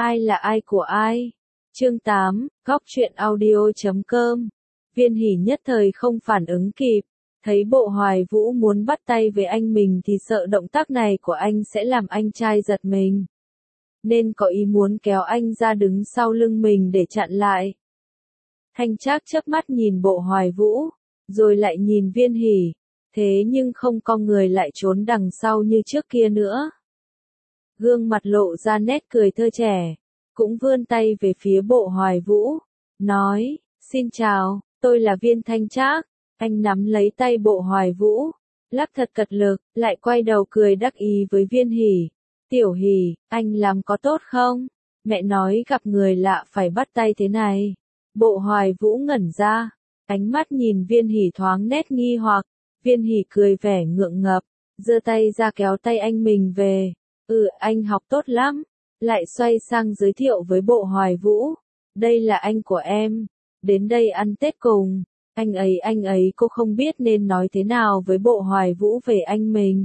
Ai là ai của ai? Chương 8, Góc truyện audio.com. Viên Hỷ nhất thời không phản ứng kịp, thấy Bộ Hoài Vũ muốn bắt tay với anh mình thì sợ động tác này của anh sẽ làm anh trai giật mình, nên có ý muốn kéo anh ra đứng sau lưng mình để chặn lại. Thanh Trác chớp mắt nhìn Bộ Hoài Vũ, rồi lại nhìn Viên Hỷ, thế nhưng không cong người lại trốn đằng sau như trước kia nữa. Gương mặt lộ ra nét cười thơ trẻ, cũng vươn tay về phía Bộ Hoài Vũ, nói, xin chào, tôi là Viên Thanh Trác. Anh nắm lấy tay Bộ Hoài Vũ, lắc thật cật lực, lại quay đầu cười đắc ý với Viên Hỷ. Tiểu Hỷ, anh làm có tốt không? Mẹ nói gặp người lạ phải bắt tay thế này. Bộ Hoài Vũ ngẩn ra, ánh mắt nhìn Viên Hỷ thoáng nét nghi hoặc. Viên Hỷ cười vẻ ngượng ngập, giơ tay ra kéo tay anh mình về. Anh học tốt lắm. Lại xoay sang giới thiệu với Bộ Hoài Vũ. Đây là anh của em, đến đây ăn Tết cùng. Anh ấy cô không biết nên nói thế nào với Bộ Hoài Vũ về anh mình.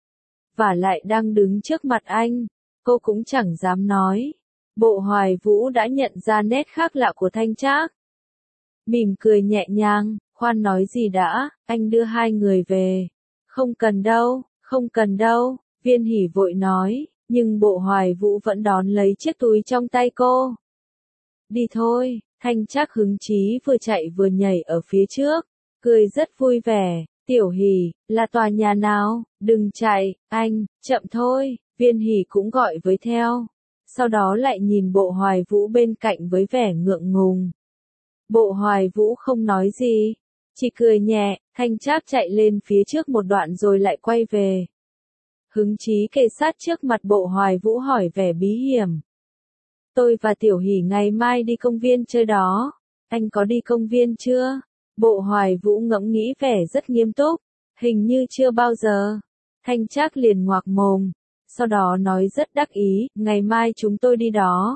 Vả lại đang đứng trước mặt anh, cô cũng chẳng dám nói. Bộ Hoài Vũ đã nhận ra nét khác lạ của Thanh Trác. Mỉm cười nhẹ nhàng, khoan nói gì đã, anh đưa hai người về. Không cần đâu, không cần đâu, Viên Hỷ vội nói, nhưng Bộ Hoài Vũ vẫn đón lấy chiếc túi trong tay cô. Đi thôi, Thanh Trác hứng chí vừa chạy vừa nhảy ở phía trước, cười rất vui vẻ. Tiểu Hỷ, là tòa nhà nào? Đừng chạy, anh, chậm thôi, Viên Hỷ cũng gọi với theo. Sau đó lại nhìn Bộ Hoài Vũ bên cạnh với vẻ ngượng ngùng. Bộ Hoài Vũ không nói gì, chỉ cười nhẹ. Thanh Trác chạy lên phía trước một đoạn rồi lại quay về. Hứng chí kề sát trước mặt Bộ Hoài Vũ hỏi vẻ bí hiểm. Tôi và Tiểu Hỷ ngày mai đi công viên chơi đó. Anh có đi công viên chưa? Bộ Hoài Vũ ngẫm nghĩ vẻ rất nghiêm túc. Hình như chưa bao giờ. Thanh Trác liền ngoạc mồm. Sau đó nói rất đắc ý, ngày mai chúng tôi đi đó.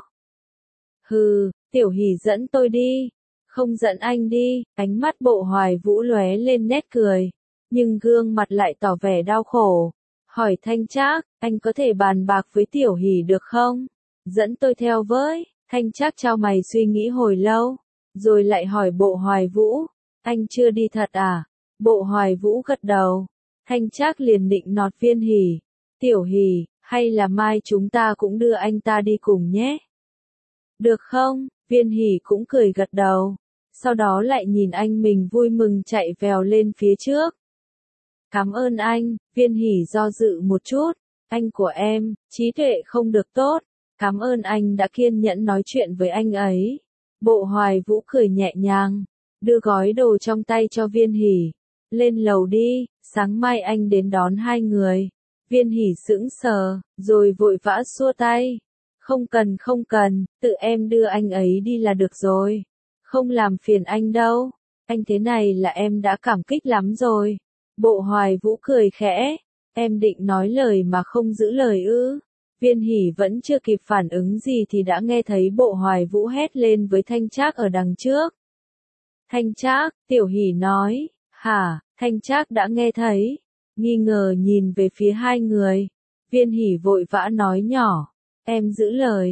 Hừ, Tiểu Hỷ dẫn tôi đi. Không dẫn anh đi. Ánh mắt Bộ Hoài Vũ lóe lên nét cười. Nhưng gương mặt lại tỏ vẻ đau khổ. Hỏi Thanh Trác, anh có thể bàn bạc với Tiểu Hỷ được không? Dẫn tôi theo với. Thanh Trác chau mày suy nghĩ hồi lâu, rồi lại hỏi Bộ Hoài Vũ, anh chưa đi thật à? Bộ Hoài Vũ gật đầu. Thanh Trác liền định nọt Viên Hỷ. Tiểu Hỷ, hay là mai chúng ta cũng đưa anh ta đi cùng nhé? Được không? Viên Hỷ cũng cười gật đầu. Sau đó lại nhìn anh mình vui mừng chạy vèo lên phía trước. Cảm ơn anh. Viên Hỷ do dự một chút. Anh của em, trí tuệ không được tốt. Cảm ơn anh đã kiên nhẫn nói chuyện với anh ấy. Bộ Hoài Vũ cười nhẹ nhàng, đưa gói đồ trong tay cho Viên Hỷ. Lên lầu đi, sáng mai anh đến đón hai người. Viên Hỷ sững sờ, rồi vội vã xua tay. Không cần, tự em đưa anh ấy đi là được rồi. Không làm phiền anh đâu. Anh thế này là em đã cảm kích lắm rồi. Bộ Hoài Vũ cười khẽ. Em định nói lời mà không giữ lời ư? Viên Hỷ vẫn chưa kịp phản ứng gì thì đã nghe thấy Bộ Hoài Vũ hét lên với Thanh Trác ở đằng trước. Thanh Trác, Tiểu Hỷ nói, hả? Thanh Trác đã nghe thấy, nghi ngờ nhìn về phía hai người. Viên Hỷ vội vã nói nhỏ, em giữ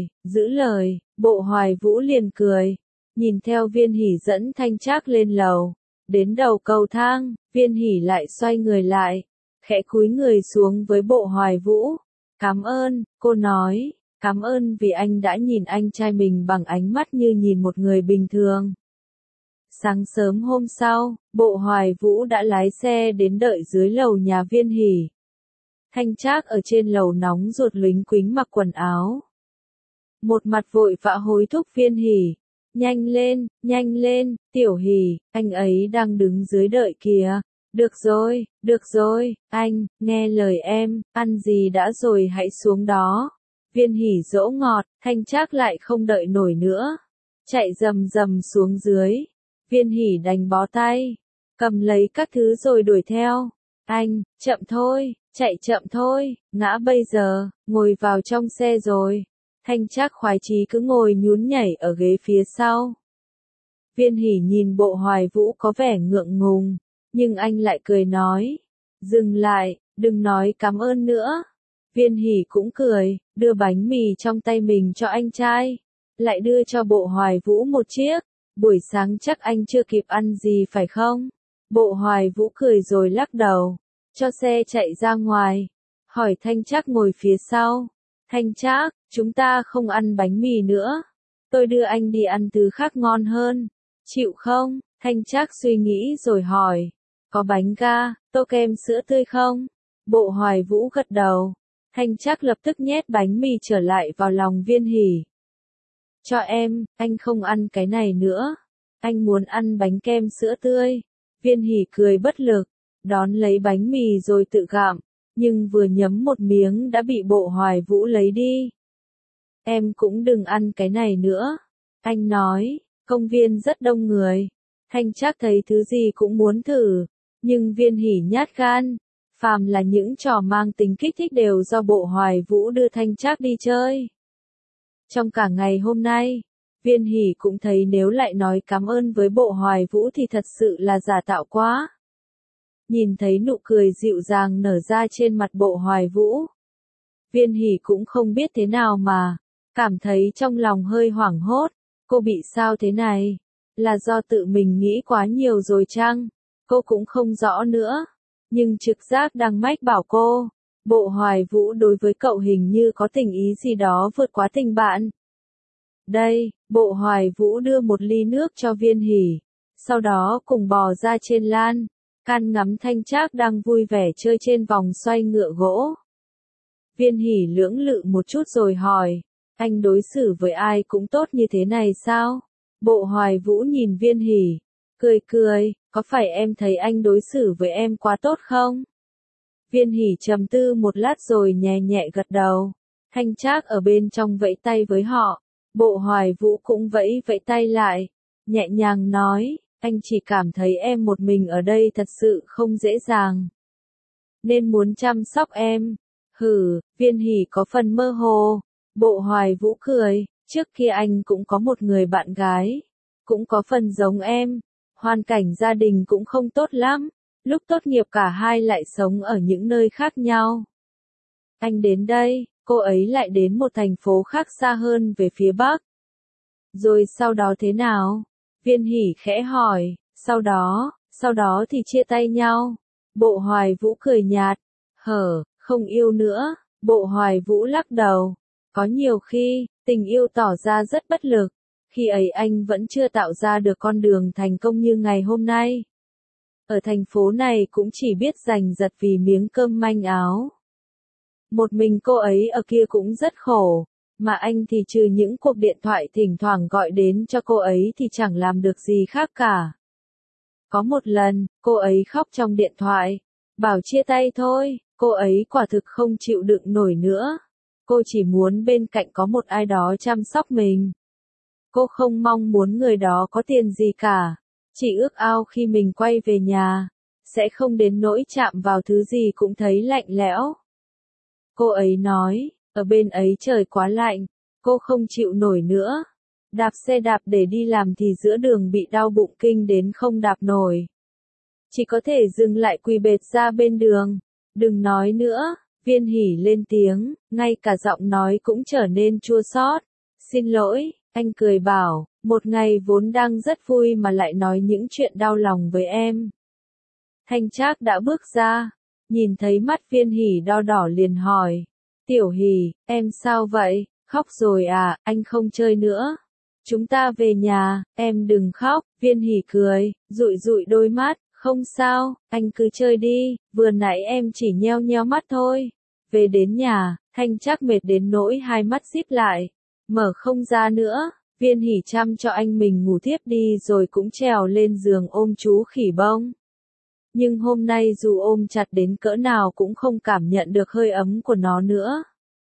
lời. Bộ Hoài Vũ liền cười, nhìn theo Viên Hỷ dẫn Thanh Trác lên lầu. Đến đầu cầu thang, Viên Hỷ lại xoay người lại, khẽ cúi người xuống với Bộ Hoài Vũ. Cảm ơn, cô nói, cảm ơn vì anh đã nhìn anh trai mình bằng ánh mắt như nhìn một người bình thường. Sáng sớm hôm sau, Bộ Hoài Vũ đã lái xe đến đợi dưới lầu nhà Viên Hỷ. Thanh Trác ở trên lầu nóng ruột lính quính mặc quần áo. Một mặt vội vã hối thúc Viên Hỷ. Nhanh lên, Tiểu Hỷ, anh ấy đang đứng dưới đợi kìa. Được rồi, anh, nghe lời em, ăn gì đã rồi hãy xuống đó. Viên Hỷ dỗ ngọt. Thanh Trác lại không đợi nổi nữa, chạy rầm rầm xuống dưới. Viên Hỷ đành bó tay, cầm lấy các thứ rồi đuổi theo. Anh, chậm thôi, chạy chậm thôi, ngã bây giờ, ngồi vào trong xe rồi. Thanh Trác khoái chí cứ ngồi nhún nhảy ở ghế phía sau. Viên Hỷ nhìn Bộ Hoài Vũ có vẻ ngượng ngùng, nhưng anh lại cười nói, dừng lại, đừng nói cảm ơn nữa. Viên Hỷ cũng cười, đưa bánh mì trong tay mình cho anh trai, lại đưa cho Bộ Hoài Vũ một chiếc. Buổi sáng chắc anh chưa kịp ăn gì phải không? Bộ Hoài Vũ cười rồi lắc đầu, cho xe chạy ra ngoài, hỏi Thanh Trác ngồi phía sau. Thanh Trác, chúng ta không ăn bánh mì nữa. Tôi đưa anh đi ăn thứ khác ngon hơn. Chịu không? Thanh Trác suy nghĩ rồi hỏi. Có bánh ga, tô kem sữa tươi không? Bộ Hoài Vũ gật đầu. Thanh Trác lập tức nhét bánh mì trở lại vào lòng Viên Hỷ. Cho em, anh không ăn cái này nữa. Anh muốn ăn bánh kem sữa tươi. Viên Hỷ cười bất lực, đón lấy bánh mì rồi tự gặm, nhưng vừa nhấm một miếng đã bị Bộ Hoài Vũ lấy đi. Em cũng đừng ăn cái này nữa. Anh nói, công viên rất đông người. Thanh Trác thấy thứ gì cũng muốn thử, nhưng Viên Hỷ nhát gan. Phàm là những trò mang tính kích thích đều do Bộ Hoài Vũ đưa Thanh Trác đi chơi. Trong cả ngày hôm nay, Viên Hỷ cũng thấy nếu lại nói cảm ơn với Bộ Hoài Vũ thì thật sự là giả tạo quá. Nhìn thấy nụ cười dịu dàng nở ra trên mặt Bộ Hoài Vũ, Viên Hỷ cũng không biết thế nào mà cảm thấy trong lòng hơi hoảng hốt. Cô bị sao thế này? Là do tự mình nghĩ quá nhiều rồi chăng? Cô cũng không rõ nữa. Nhưng trực giác đang mách bảo cô, Bộ Hoài Vũ đối với cậu hình như có tình ý gì đó vượt quá tình bạn. Đây, Bộ Hoài Vũ đưa một ly nước cho Viên Hỷ, sau đó cùng bò ra trên lan, can ngắm Thanh Trác đang vui vẻ chơi trên vòng xoay ngựa gỗ. Viên Hỷ lưỡng lự một chút rồi hỏi, anh đối xử với ai cũng tốt như thế này sao? Bộ Hoài Vũ nhìn Viên Hỷ, cười cười, có phải em thấy anh đối xử với em quá tốt không? Viên Hỷ trầm tư một lát rồi nhẹ nhẹ gật đầu. Thanh Trác ở bên trong vẫy tay với họ, Bộ Hoài Vũ cũng vẫy vẫy tay lại, nhẹ nhàng nói, anh chỉ cảm thấy em một mình ở đây thật sự không dễ dàng, nên muốn chăm sóc em. Hừ, Viên Hỷ có phần mơ hồ. Bộ Hoài Vũ cười, trước kia anh cũng có một người bạn gái, cũng có phần giống em, hoàn cảnh gia đình cũng không tốt lắm, lúc tốt nghiệp cả hai lại sống ở những nơi khác nhau. Anh đến đây, cô ấy lại đến một thành phố khác xa hơn về phía Bắc. Rồi sau đó thế nào? Viên Hỷ khẽ hỏi, sau đó thì chia tay nhau. Bộ Hoài Vũ cười nhạt, không yêu nữa. Bộ Hoài Vũ lắc đầu, có nhiều khi, tình yêu tỏ ra rất bất lực, khi ấy anh vẫn chưa tạo ra được con đường thành công như ngày hôm nay. Ở thành phố này cũng chỉ biết giành giật vì miếng cơm manh áo. Một mình cô ấy ở kia cũng rất khổ, mà anh thì trừ những cuộc điện thoại thỉnh thoảng gọi đến cho cô ấy thì chẳng làm được gì khác cả. Có một lần, cô ấy khóc trong điện thoại, bảo chia tay thôi, cô ấy quả thực không chịu đựng nổi nữa. Cô chỉ muốn bên cạnh có một ai đó chăm sóc mình. Cô không mong muốn người đó có tiền gì cả, chỉ ước ao khi mình quay về nhà, sẽ không đến nỗi chạm vào thứ gì cũng thấy lạnh lẽo. Cô ấy nói, ở bên ấy trời quá lạnh, cô không chịu nổi nữa. Đạp xe đạp để đi làm thì giữa đường bị đau bụng kinh đến không đạp nổi. Chỉ có thể dừng lại quỳ bệt ra bên đường. Đừng nói nữa, Viên Hỷ lên tiếng, ngay cả giọng nói cũng trở nên chua xót. Xin lỗi, anh cười bảo, một ngày vốn đang rất vui mà lại nói những chuyện đau lòng với em. Thanh Trác đã bước ra, nhìn thấy mắt Viên Hỷ đau đỏ liền hỏi, Tiểu Hỷ, em sao vậy, khóc rồi à, anh không chơi nữa. Chúng ta về nhà, em đừng khóc. Viên Hỷ cười, dụi dụi đôi mắt, không sao, anh cứ chơi đi, vừa nãy em chỉ nheo nheo mắt thôi. Về đến nhà, Thanh Trác mệt đến nỗi hai mắt díp lại, mở không ra nữa. Viên Hỷ chăm cho anh mình ngủ thiếp đi rồi cũng trèo lên giường ôm chú khỉ bông. Nhưng hôm nay dù ôm chặt đến cỡ nào cũng không cảm nhận được hơi ấm của nó nữa.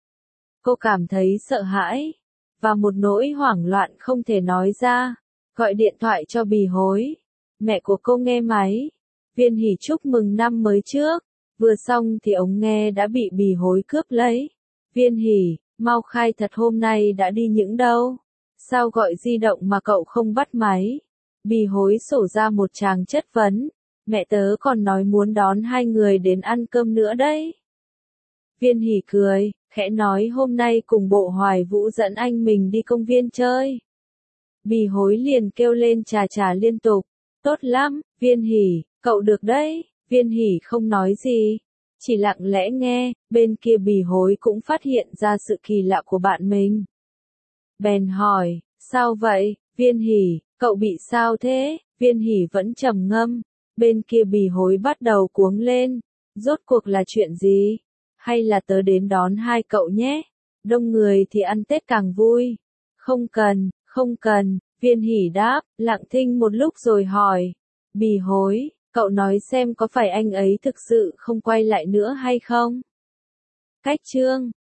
Cô cảm thấy sợ hãi, và một nỗi hoảng loạn không thể nói ra. Gọi điện thoại cho Bì Hối. Mẹ của cô nghe máy. Viên Hỷ chúc mừng năm mới trước. Vừa xong thì ống nghe đã bị Bì Hối cướp lấy. Viên Hỷ, mau khai thật hôm nay đã đi những đâu? Sao gọi di động mà cậu không bắt máy? Bì Hối sổ ra một tràng chất vấn. Mẹ tớ còn nói muốn đón hai người đến ăn cơm nữa đấy. Viên Hỷ cười, khẽ nói hôm nay cùng Bộ Hoài Vũ dẫn anh mình đi công viên chơi. Bì Hối liền kêu lên chà chà liên tục. Tốt lắm, Viên Hỷ, cậu được đấy. Viên Hỷ không nói gì, chỉ lặng lẽ nghe. Bên kia Bì Hối cũng phát hiện ra sự kỳ lạ của bạn mình. Bèn hỏi, sao vậy, Viên Hỷ, cậu bị sao thế? Viên Hỷ vẫn trầm ngâm. Bên kia Bì Hối bắt đầu cuống lên. Rốt cuộc là chuyện gì? Hay là tớ đến đón hai cậu nhé? Đông người thì ăn Tết càng vui. Không cần, không cần, Viên Hỷ đáp, lặng thinh một lúc rồi hỏi. Bì Hối, cậu nói xem có phải anh ấy thực sự không quay lại nữa hay không? Cách chương